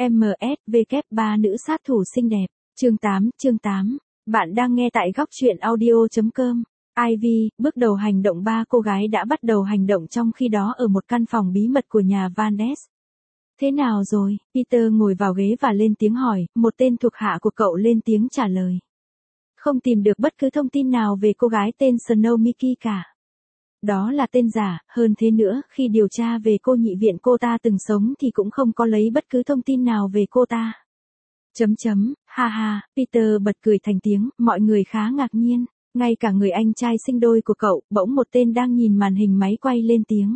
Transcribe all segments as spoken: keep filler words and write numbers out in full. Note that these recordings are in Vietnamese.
em ét vê kép ba nữ sát thủ xinh đẹp. Chương tám, chương tám. Bạn đang nghe tại góc truyện audio chấm com. Ivy, bước đầu hành động ba cô gái đã bắt đầu hành động trong khi đó ở một căn phòng bí mật của nhà Van Ness. Thế nào rồi? Peter ngồi vào ghế và lên tiếng hỏi, một tên thuộc hạ của cậu lên tiếng trả lời. Không tìm được bất cứ thông tin nào về cô gái tên Snow Mickey cả. Đó là tên giả, hơn thế nữa, khi điều tra về cô nhị viện cô ta từng sống thì cũng không có lấy bất cứ thông tin nào về cô ta. Chấm chấm, ha ha, Peter bật cười thành tiếng, mọi người khá ngạc nhiên, ngay cả người anh trai sinh đôi của cậu, bỗng một tên đang nhìn màn hình máy quay lên tiếng.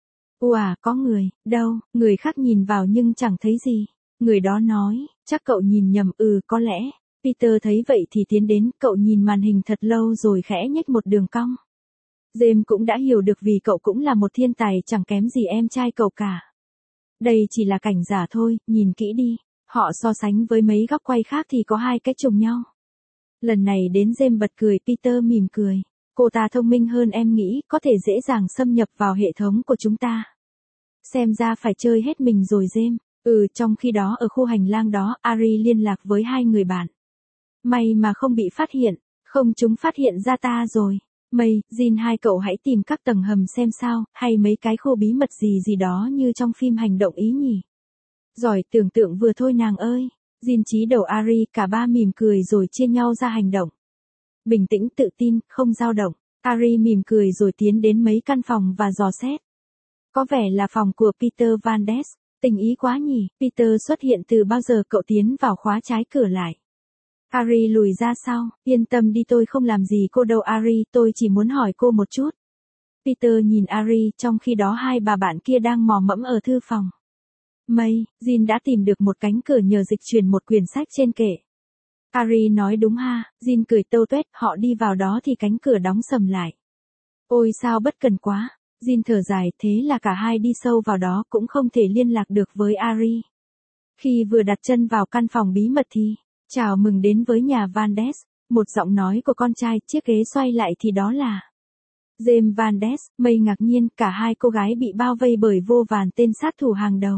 Ủa, có người, đâu, người khác nhìn vào nhưng chẳng thấy gì. Người đó nói, chắc cậu nhìn nhầm, ừ, có lẽ. Peter thấy vậy thì tiến đến, cậu nhìn màn hình thật lâu rồi khẽ nhếch một đường cong. James cũng đã hiểu được vì cậu cũng là một thiên tài chẳng kém gì em trai cậu cả. Đây chỉ là cảnh giả thôi, nhìn kỹ đi. Họ so sánh với mấy góc quay khác thì có hai cái trùng nhau. Lần này đến James bật cười, Peter mỉm cười. Cô ta thông minh hơn em nghĩ, có thể dễ dàng xâm nhập vào hệ thống của chúng ta. Xem ra phải chơi hết mình rồi James. Ừ, trong khi đó ở khu hành lang đó, Ari liên lạc với hai người bạn. May mà không bị phát hiện, không chúng phát hiện ra ta rồi. May, Jin hai cậu hãy tìm các tầng hầm xem sao, hay mấy cái khu bí mật gì gì đó như trong phim hành động Ý nhỉ. Giỏi tưởng tượng vừa thôi nàng ơi. Jin chí đầu Ari, cả ba mỉm cười rồi chia nhau ra hành động. Bình tĩnh tự tin, không dao động. Ari mỉm cười rồi tiến đến mấy căn phòng và dò xét. Có vẻ là phòng của Peter Van Ness. Tình ý quá nhỉ. Peter xuất hiện từ bao giờ cậu tiến vào khóa trái cửa lại. Ari lùi ra sau, yên tâm đi tôi không làm gì cô đâu Ari, tôi chỉ muốn hỏi cô một chút. Peter nhìn Ari, trong khi đó hai bà bạn kia đang mò mẫm ở thư phòng. May, Jin đã tìm được một cánh cửa nhờ dịch chuyển một quyển sách trên kệ. Ari nói đúng ha, Jin cười tâu tuét, họ đi vào đó thì cánh cửa đóng sầm lại. Ôi sao bất cần quá, Jin thở dài, thế là cả hai đi sâu vào đó cũng không thể liên lạc được với Ari. Khi vừa đặt chân vào căn phòng bí mật thì, chào mừng đến với nhà Van Ness, một giọng nói của con trai, chiếc ghế xoay lại thì đó là James Van Ness. May ngạc nhiên, cả hai cô gái bị bao vây bởi vô vàn tên sát thủ hàng đầu.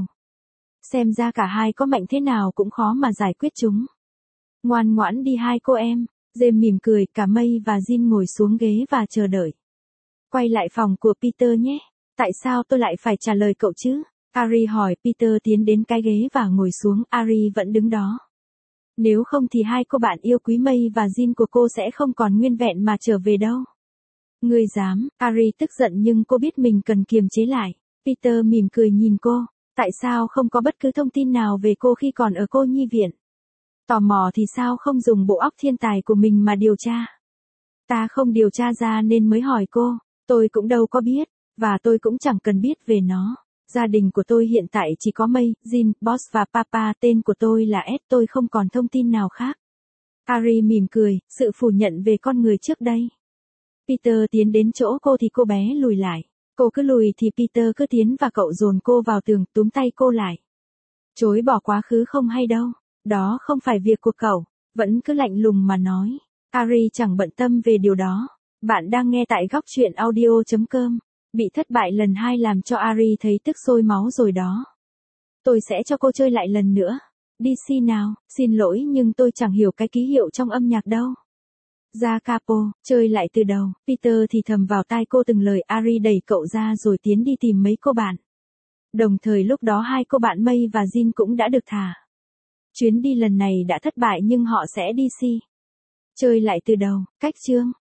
Xem ra cả hai có mạnh thế nào cũng khó mà giải quyết chúng. Ngoan ngoãn đi hai cô em. James mỉm cười, cả May và Jin ngồi xuống ghế và chờ đợi. Quay lại phòng của Peter nhé. Tại sao tôi lại phải trả lời cậu chứ? Ari hỏi. Peter tiến đến cái ghế và ngồi xuống, Ari vẫn đứng đó. Nếu không thì hai cô bạn yêu quý May và Jin của cô sẽ không còn nguyên vẹn mà trở về đâu. Ngươi dám, Ari tức giận nhưng cô biết mình cần kiềm chế lại. Peter mỉm cười nhìn cô. Tại sao không có bất cứ thông tin nào về cô khi còn ở cô nhi viện? Tò mò thì sao không dùng bộ óc thiên tài của mình mà điều tra? Ta không điều tra ra nên mới hỏi cô. Tôi cũng đâu có biết, và tôi cũng chẳng cần biết về nó. Gia đình của tôi hiện tại chỉ có May, Jin, Boss và Papa, tên của tôi là Ed, tôi không còn thông tin nào khác. Ari mỉm cười, sự phủ nhận về con người trước đây. Peter tiến đến chỗ cô thì cô bé lùi lại. Cô cứ lùi thì Peter cứ tiến và cậu dồn cô vào tường, túm tay cô lại. Chối bỏ quá khứ không hay đâu, đó không phải việc của cậu, vẫn cứ lạnh lùng mà nói. Ari chẳng bận tâm về điều đó. Bạn đang nghe tại góc truyện audio chấm com. Bị thất bại lần hai làm cho Ari thấy tức sôi máu rồi đó. Tôi sẽ cho cô chơi lại lần nữa. Đi si nào, xin lỗi nhưng tôi chẳng hiểu cái ký hiệu trong âm nhạc đâu. Ra capo, chơi lại từ đầu. Peter thì thầm vào tai cô từng lời. Ari đẩy cậu ra rồi tiến đi tìm mấy cô bạn. Đồng thời lúc đó hai cô bạn May và Jin cũng đã được thả. Chuyến đi lần này đã thất bại nhưng họ sẽ đi si. Chơi lại từ đầu, cách chương.